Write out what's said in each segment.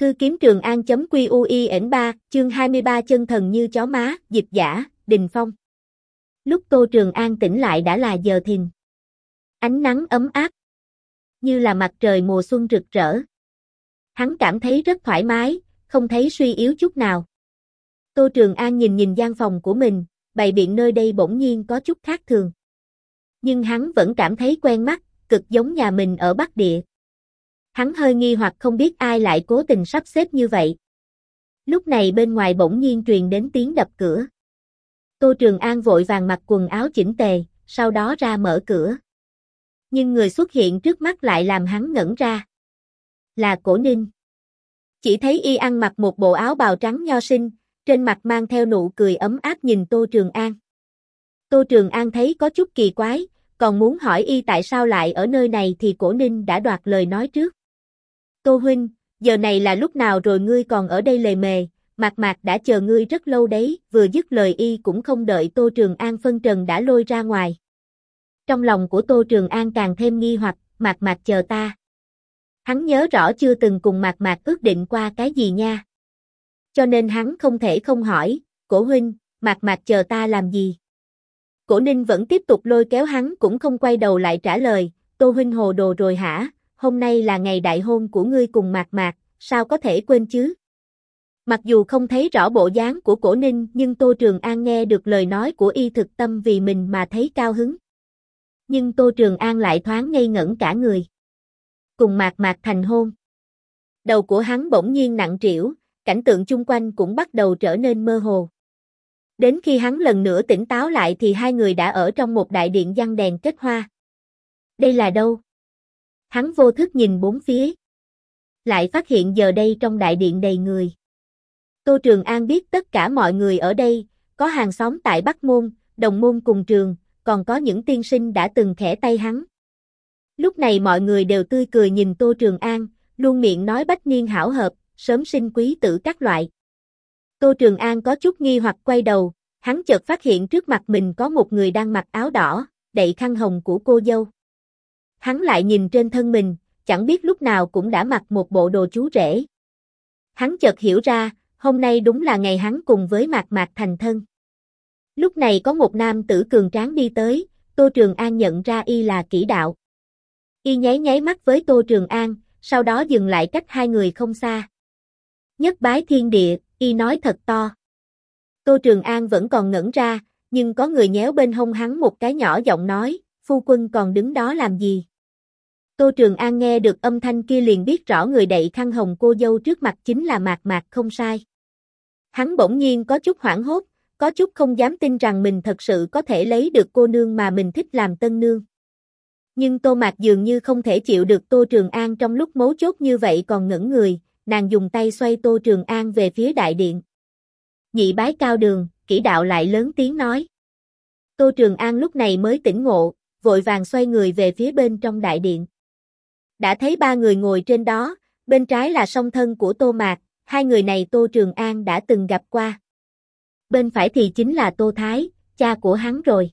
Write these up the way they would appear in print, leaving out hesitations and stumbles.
Thư kiếm Trường An.QUIN3, chương 23 chân thần như chó má, dịch giả, Đình Phong. Lúc Tô Trường An tỉnh lại đã là giờ thìn. Ánh nắng ấm áp, như là mặt trời mùa xuân rực rỡ. Hắn cảm thấy rất thoải mái, không thấy suy yếu chút nào. Tô Trường An nhìn gian phòng của mình, bày biện nơi đây bỗng nhiên có chút khác thường. Nhưng hắn vẫn cảm thấy quen mắt, cực giống nhà mình ở Bắc Địa. Hắn hơi nghi hoặc không biết ai lại cố tình sắp xếp như vậy. Lúc này bên ngoài bỗng nhiên truyền đến tiếng đập cửa. Tô Trường An vội vàng mặc quần áo chỉnh tề, sau đó ra mở cửa. Nhưng người xuất hiện trước mắt lại làm hắn ngẩn ra. Là Cổ Ninh. Chỉ thấy y ăn mặc một bộ áo bào trắng nho sinh, trên mặt mang theo nụ cười ấm áp nhìn Tô Trường An. Tô Trường An thấy có chút kỳ quái, còn muốn hỏi y tại sao lại ở nơi này thì Cổ Ninh đã đoạt lời nói trước. Tô huynh, giờ này là lúc nào rồi ngươi còn ở đây lề mề, Mạc Mạc đã chờ ngươi rất lâu đấy, vừa dứt lời y cũng không đợi Tô Trường An phân trần đã lôi ra ngoài. Trong lòng của Tô Trường An càng thêm nghi hoặc, Mạc Mạc chờ ta. Hắn nhớ rõ chưa từng cùng Mạc Mạc ước định qua cái gì nha. Cho nên hắn không thể không hỏi, Cổ huynh, Mạc Mạc chờ ta làm gì? Cổ Ninh vẫn tiếp tục lôi kéo hắn cũng không quay đầu lại trả lời, Tô huynh hồ đồ rồi hả, hôm nay là ngày đại hôn của ngươi cùng Mạc Mạc, sao có thể quên chứ? Mặc dù không thấy rõ bộ dáng của Cổ Ninh nhưng Tô Trường An nghe được lời nói của y thực tâm vì mình mà thấy cao hứng. Nhưng Tô Trường An lại thoáng ngây ngẩn cả người. Cùng Mạc Mạc thành hôn. Đầu của hắn bỗng nhiên nặng trĩu, cảnh tượng chung quanh cũng bắt đầu trở nên mơ hồ. Đến khi hắn lần nữa tỉnh táo lại thì hai người đã ở trong một đại điện giăng đèn kết hoa. Đây là đâu? Hắn vô thức nhìn bốn phía. Lại phát hiện giờ đây trong đại điện đầy người. Tô Trường An biết tất cả mọi người ở đây, có hàng xóm tại Bắc Môn, đồng môn cùng trường, còn có những tiên sinh đã từng khẽ tay hắn. Lúc này mọi người đều tươi cười nhìn Tô Trường An, luôn miệng nói bách niên hảo hợp, sớm sinh quý tử các loại. Tô Trường An có chút nghi hoặc quay đầu, hắn chợt phát hiện trước mặt mình có một người đang mặc áo đỏ, đậy khăn hồng của cô dâu. Hắn lại nhìn trên thân mình, chẳng biết lúc nào cũng đã mặc một bộ đồ chú rể. Hắn chợt hiểu ra, hôm nay đúng là ngày hắn cùng với Mạc Mạc thành thân. Lúc này có một nam tử cường tráng đi tới, Tô Trường An nhận ra y là Kỷ Đạo. Y nháy mắt với Tô Trường An, sau đó dừng lại cách hai người không xa. Nhất bái thiên địa, y nói thật to. Tô Trường An vẫn còn ngẩn ra, nhưng có người nhéo bên hông hắn một cái nhỏ giọng nói, phu quân còn đứng đó làm gì? Tô Trường An nghe được âm thanh kia liền biết rõ người đậy khăn hồng cô dâu trước mặt chính là Mạc Mạc không sai. Hắn bỗng nhiên có chút hoảng hốt, có chút không dám tin rằng mình thật sự có thể lấy được cô nương mà mình thích làm tân nương. Nhưng Tô Mạc dường như không thể chịu được Tô Trường An trong lúc mấu chốt như vậy còn ngẩn người, nàng dùng tay xoay Tô Trường An về phía đại điện. Nhị bái cao đường, Kỷ Đạo lại lớn tiếng nói. Tô Trường An lúc này mới tỉnh ngộ, vội vàng xoay người về phía bên trong đại điện. Đã thấy ba người ngồi trên đó, bên trái là song thân của Tô Mạc, hai người này Tô Trường An đã từng gặp qua. Bên phải thì chính là Tô Thái, cha của hắn rồi.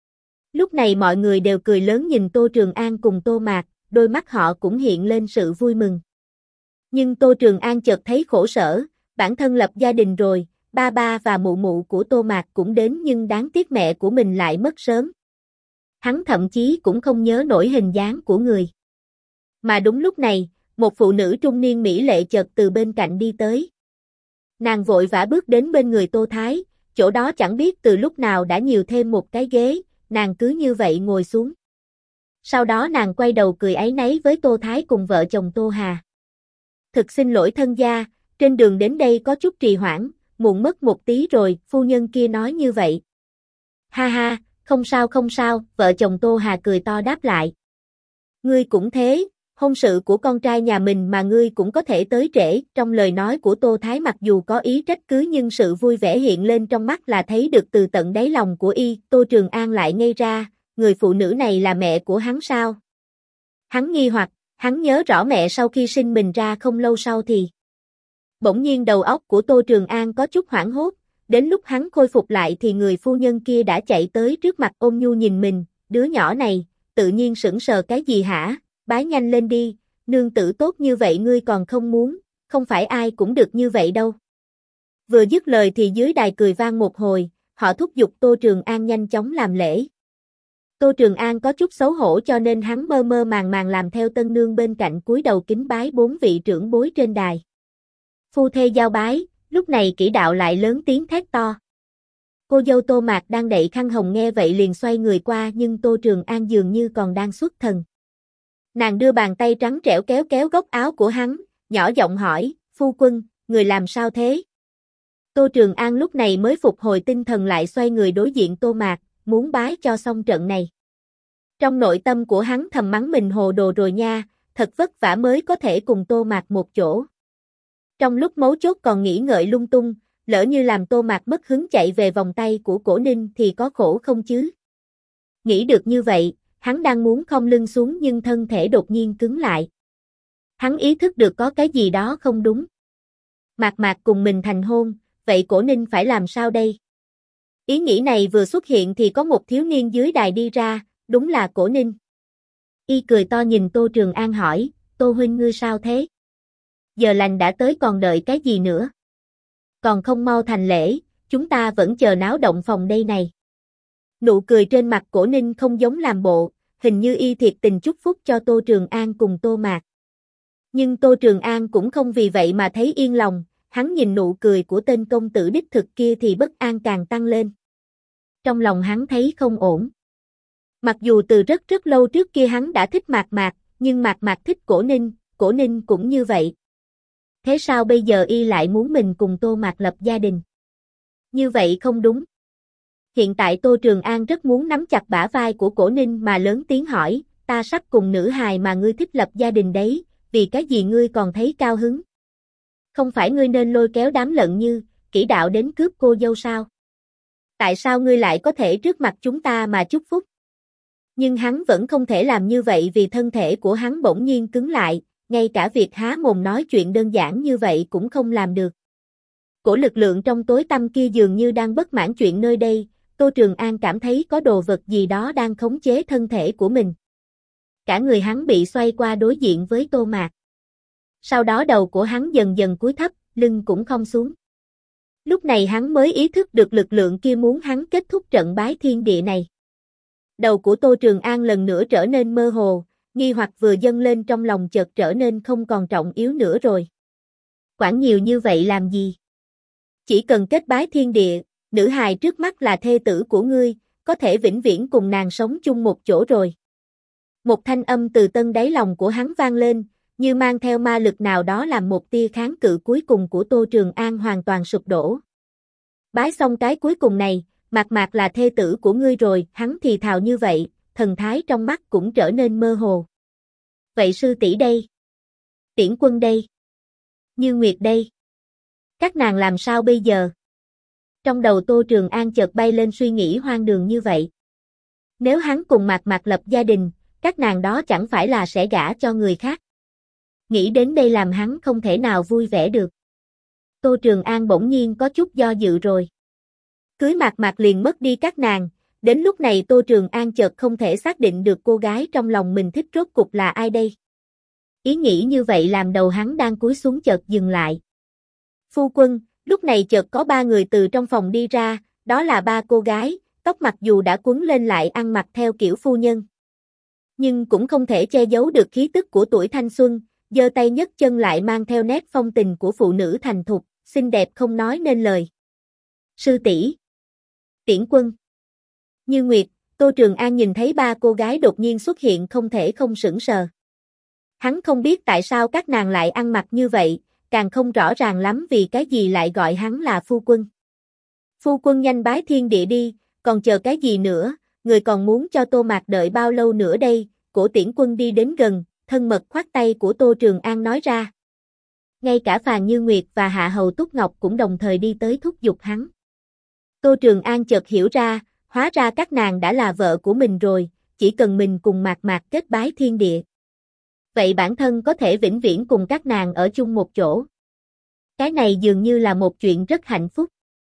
Lúc này mọi người đều cười lớn nhìn Tô Trường An cùng Tô Mạc, đôi mắt họ cũng hiện lên sự vui mừng. Nhưng Tô Trường An chợt thấy khổ sở, bản thân lập gia đình rồi, ba ba và mụ mụ của Tô Mạc cũng đến nhưng đáng tiếc mẹ của mình lại mất sớm. Hắn thậm chí cũng không nhớ nổi hình dáng của người. Mà đúng lúc này, một phụ nữ trung niên mỹ lệ chợt từ bên cạnh đi tới. Nàng vội vã bước đến bên người Tô Thái, chỗ đó chẳng biết từ lúc nào đã nhiều thêm một cái ghế, nàng cứ như vậy ngồi xuống. Sau đó nàng quay đầu cười áy náy với Tô Thái cùng vợ chồng Tô Hà. Thực xin lỗi thân gia, trên đường đến đây có chút trì hoãn, muộn mất một tí rồi, phu nhân kia nói như vậy. Ha ha, không sao, vợ chồng Tô Hà cười to đáp lại. Ngươi cũng thế, hôn sự của con trai nhà mình mà ngươi cũng có thể tới trễ, trong lời nói của Tô Thái mặc dù có ý trách cứ nhưng sự vui vẻ hiện lên trong mắt là thấy được từ tận đáy lòng của y, Tô Trường An lại ngây ra, người phụ nữ này là mẹ của hắn sao? Hắn nghi hoặc, hắn nhớ rõ mẹ sau khi sinh mình ra không lâu sau thì. Bỗng nhiên đầu óc của Tô Trường An có chút hoảng hốt, đến lúc hắn khôi phục lại thì người phu nhân kia đã chạy tới trước mặt ôn nhu nhìn mình, đứa nhỏ này, tự nhiên sững sờ cái gì hả? Bái nhanh lên đi, nương tử tốt như vậy ngươi còn không muốn, không phải ai cũng được như vậy đâu. Vừa dứt lời thì dưới đài cười vang một hồi, họ thúc giục Tô Trường An nhanh chóng làm lễ. Tô Trường An có chút xấu hổ cho nên hắn mơ mơ màng màng làm theo tân nương bên cạnh cúi đầu kính bái 4 vị trưởng bối trên đài. Phu thê giao bái, lúc này kỹ đạo lại lớn tiếng thét to. Cô dâu Tô Mạc đang đậy khăn hồng nghe vậy liền xoay người qua nhưng Tô Trường An dường như còn đang xuất thần. Nàng đưa bàn tay trắng trẻo kéo kéo góc áo của hắn, nhỏ giọng hỏi, phu quân, người làm sao thế? Tô Trường An lúc này mới phục hồi tinh thần lại xoay người đối diện Tô Mạc, muốn bái cho xong trận này. Trong nội tâm của hắn thầm mắng mình hồ đồ rồi nha, thật vất vả mới có thể cùng Tô Mạc một chỗ. Trong lúc mấu chốt còn nghĩ ngợi lung tung, lỡ như làm Tô Mạc mất hứng chạy về vòng tay của Cổ Ninh thì có khổ không chứ? Nghĩ được như vậy, hắn đang muốn khom lưng xuống nhưng thân thể đột nhiên cứng lại. Hắn ý thức được có cái gì đó không đúng. Mạc Mạc cùng mình thành hôn, vậy Cổ Ninh phải làm sao đây? Ý nghĩ này vừa xuất hiện thì có một thiếu niên dưới đài đi ra, đúng là Cổ Ninh. Y cười to nhìn Tô Trường An hỏi, Tô huynh ngươi sao thế? Giờ lành đã tới còn đợi cái gì nữa? Còn không mau thành lễ, chúng ta vẫn chờ náo động phòng đây này. Nụ cười trên mặt Cổ Ninh không giống làm bộ, hình như y thiệt tình chúc phúc cho Tô Trường An cùng Tô Mạc. Nhưng Tô Trường An cũng không vì vậy mà thấy yên lòng, hắn nhìn nụ cười của tên công tử đích thực kia thì bất an càng tăng lên. Trong lòng hắn thấy không ổn. Mặc dù từ rất rất lâu trước kia hắn đã thích Mạc Mạc, nhưng Mạc Mạc thích Cổ Ninh cũng như vậy. Thế sao bây giờ y lại muốn mình cùng Tô Mạc lập gia đình? Như vậy không đúng. Hiện tại Tô Trường An rất muốn nắm chặt bả vai của Cổ Ninh mà lớn tiếng hỏi, ta sắp cùng nữ hài mà ngươi thích lập gia đình đấy, vì cái gì ngươi còn thấy cao hứng? Không phải ngươi nên lôi kéo đám lận như, kỹ đạo đến cướp cô dâu sao? Tại sao ngươi lại có thể trước mặt chúng ta mà chúc phúc? Nhưng hắn vẫn không thể làm như vậy vì thân thể của hắn bỗng nhiên cứng lại, ngay cả việc há mồm nói chuyện đơn giản như vậy cũng không làm được. Cổ lực lượng trong tối tăm kia dường như đang bất mãn chuyện nơi đây, Tô Trường An cảm thấy có đồ vật gì đó đang khống chế thân thể của mình. Cả người hắn bị xoay qua đối diện với Tô Mạc. Sau đó đầu của hắn dần dần cúi thấp, lưng cũng không xuống. Lúc này hắn mới ý thức được lực lượng kia muốn hắn kết thúc trận bái thiên địa này. Đầu của Tô Trường An lần nữa trở nên mơ hồ, nghi hoặc vừa dâng lên trong lòng chợt trở nên không còn trọng yếu nữa rồi. Quản nhiều như vậy làm gì? Chỉ cần kết bái thiên địa, nữ hài trước mắt là thê tử của ngươi, có thể vĩnh viễn cùng nàng sống chung một chỗ rồi. Một thanh âm từ tân đáy lòng của hắn vang lên, như mang theo ma lực nào đó làm một tia kháng cự cuối cùng của Tô Trường An hoàn toàn sụp đổ. Bái xong cái cuối cùng này, Mạc Mạc là thê tử của ngươi rồi, hắn thì thào như vậy, thần thái trong mắt cũng trở nên mơ hồ. Vậy sư tỷ đây? Tiễn Quân đây? Như Nguyệt đây? Các nàng làm sao bây giờ? Trong đầu Tô Trường An chợt bay lên suy nghĩ hoang đường như vậy. Nếu hắn cùng Mạc Mạc lập gia đình, các nàng đó chẳng phải là sẽ gả cho người khác. Nghĩ đến đây làm hắn không thể nào vui vẻ được. Tô Trường An bỗng nhiên có chút do dự rồi. Cưới Mạc Mạc liền mất đi các nàng, đến lúc này Tô Trường An chợt không thể xác định được cô gái trong lòng mình thích rốt cục là ai đây. Ý nghĩ như vậy làm đầu hắn đang cúi xuống chợt dừng lại. Phu quân, lúc này chợt có 3 người từ trong phòng đi ra, đó là 3 cô gái, tóc mặc dù đã quấn lên lại ăn mặc theo kiểu phu nhân. Nhưng cũng không thể che giấu được khí tức của tuổi thanh xuân, giơ tay nhấc chân lại mang theo nét phong tình của phụ nữ thành thục, xinh đẹp không nói nên lời. Sư tỷ, Tiễn Quân, Như Nguyệt, Tô Trường An nhìn thấy 3 cô gái đột nhiên xuất hiện không thể không sững sờ. Hắn không biết tại sao các nàng lại ăn mặc như vậy, càng không rõ ràng lắm vì cái gì lại gọi hắn là phu quân. Phu quân nhanh bái thiên địa đi, còn chờ cái gì nữa, người còn muốn cho Tô Mạc đợi bao lâu nữa đây, Cổ Tiễn Quân đi đến gần, thân mật khoát tay của Tô Trường An nói ra. Ngay cả Phàn Như Nguyệt và Hạ Hầu Túc Ngọc cũng đồng thời đi tới thúc giục hắn. Tô Trường An chợt hiểu ra, hóa ra các nàng đã là vợ của mình rồi, chỉ cần mình cùng Mạc Mạc kết bái thiên địa. Vậy bản thân có thể vĩnh viễn cùng các nàng ở chung một chỗ. Cái này dường như là một chuyện rất hạnh phúc.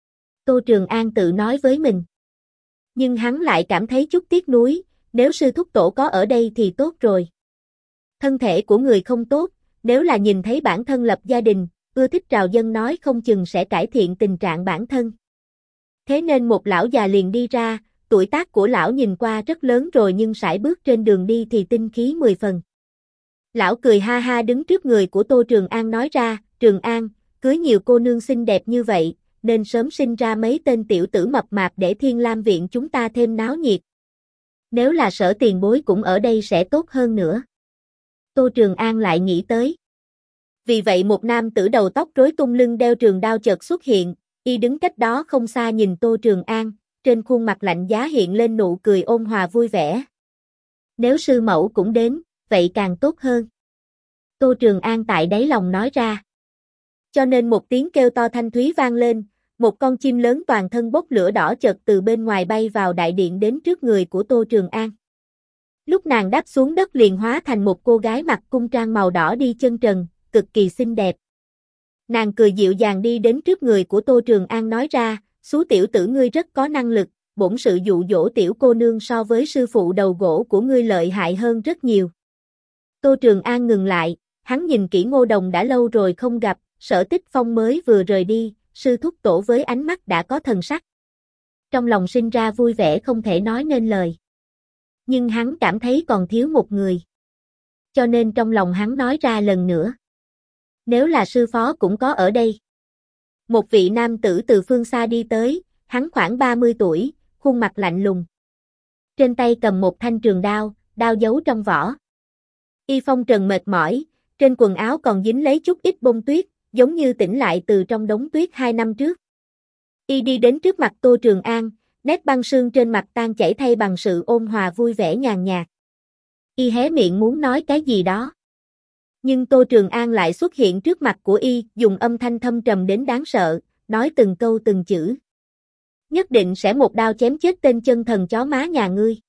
Tô Trường An tự nói với mình. Nhưng hắn lại cảm thấy chút tiếc nuối, nếu sư thúc tổ có ở đây thì tốt rồi. Thân thể của người không tốt, nếu là nhìn thấy bản thân lập gia đình, ưa thích trào dân nói không chừng sẽ cải thiện tình trạng bản thân. Thế nên một lão già liền đi ra, tuổi tác của lão nhìn qua rất lớn rồi nhưng sải bước trên đường đi thì tinh khí 10 phần. Lão cười ha ha đứng trước người của Tô Trường An nói ra, Trường An, cưới nhiều cô nương xinh đẹp như vậy, nên sớm sinh ra mấy tên tiểu tử mập mạp để Thiên Lam viện chúng ta thêm náo nhiệt. Nếu là Sở tiền bối cũng ở đây sẽ tốt hơn nữa. Tô Trường An lại nghĩ tới. Vì vậy một nam tử đầu tóc rối tung lưng đeo trường đao chợt xuất hiện, y đứng cách đó không xa nhìn Tô Trường An, trên khuôn mặt lạnh giá hiện lên nụ cười ôn hòa vui vẻ. Nếu sư mẫu cũng đến, vậy càng tốt hơn. Tô Trường An tại đáy lòng nói ra. Cho nên một tiếng kêu to thanh thúy vang lên, một con chim lớn toàn thân bốc lửa đỏ chợt từ bên ngoài bay vào đại điện đến trước người của Tô Trường An. Lúc nàng đáp xuống đất liền hóa thành một cô gái mặc cung trang màu đỏ đi chân trần, cực kỳ xinh đẹp. Nàng cười dịu dàng đi đến trước người của Tô Trường An nói ra, xú tiểu tử ngươi rất có năng lực, bổn sự dụ dỗ tiểu cô nương so với sư phụ đầu gỗ của ngươi lợi hại hơn rất nhiều. Tô Trường An ngừng lại, hắn nhìn kỹ Ngô Đồng đã lâu rồi không gặp, Sở Tích Phong mới vừa rời đi, sư thúc tổ với ánh mắt đã có thần sắc. Trong lòng sinh ra vui vẻ không thể nói nên lời. Nhưng hắn cảm thấy còn thiếu một người. Cho nên trong lòng hắn nói ra lần nữa. Nếu là sư phó cũng có ở đây. Một vị nam tử từ phương xa đi tới, hắn khoảng 30 tuổi, khuôn mặt lạnh lùng. Trên tay cầm một thanh trường đao, đao giấu trong vỏ. Y phong trần mệt mỏi, trên quần áo còn dính lấy chút ít bông tuyết, giống như tỉnh lại từ trong đống tuyết 2 năm trước. Y đi đến trước mặt Tô Trường An, nét băng sương trên mặt tan chảy thay bằng sự ôn hòa vui vẻ nhàn nhạt. Y hé miệng muốn nói cái gì đó. Nhưng Tô Trường An lại xuất hiện trước mặt của Y, dùng âm thanh thâm trầm đến đáng sợ, nói từng câu từng chữ. Nhất định sẽ một đao chém chết tên chân thần chó má nhà ngươi.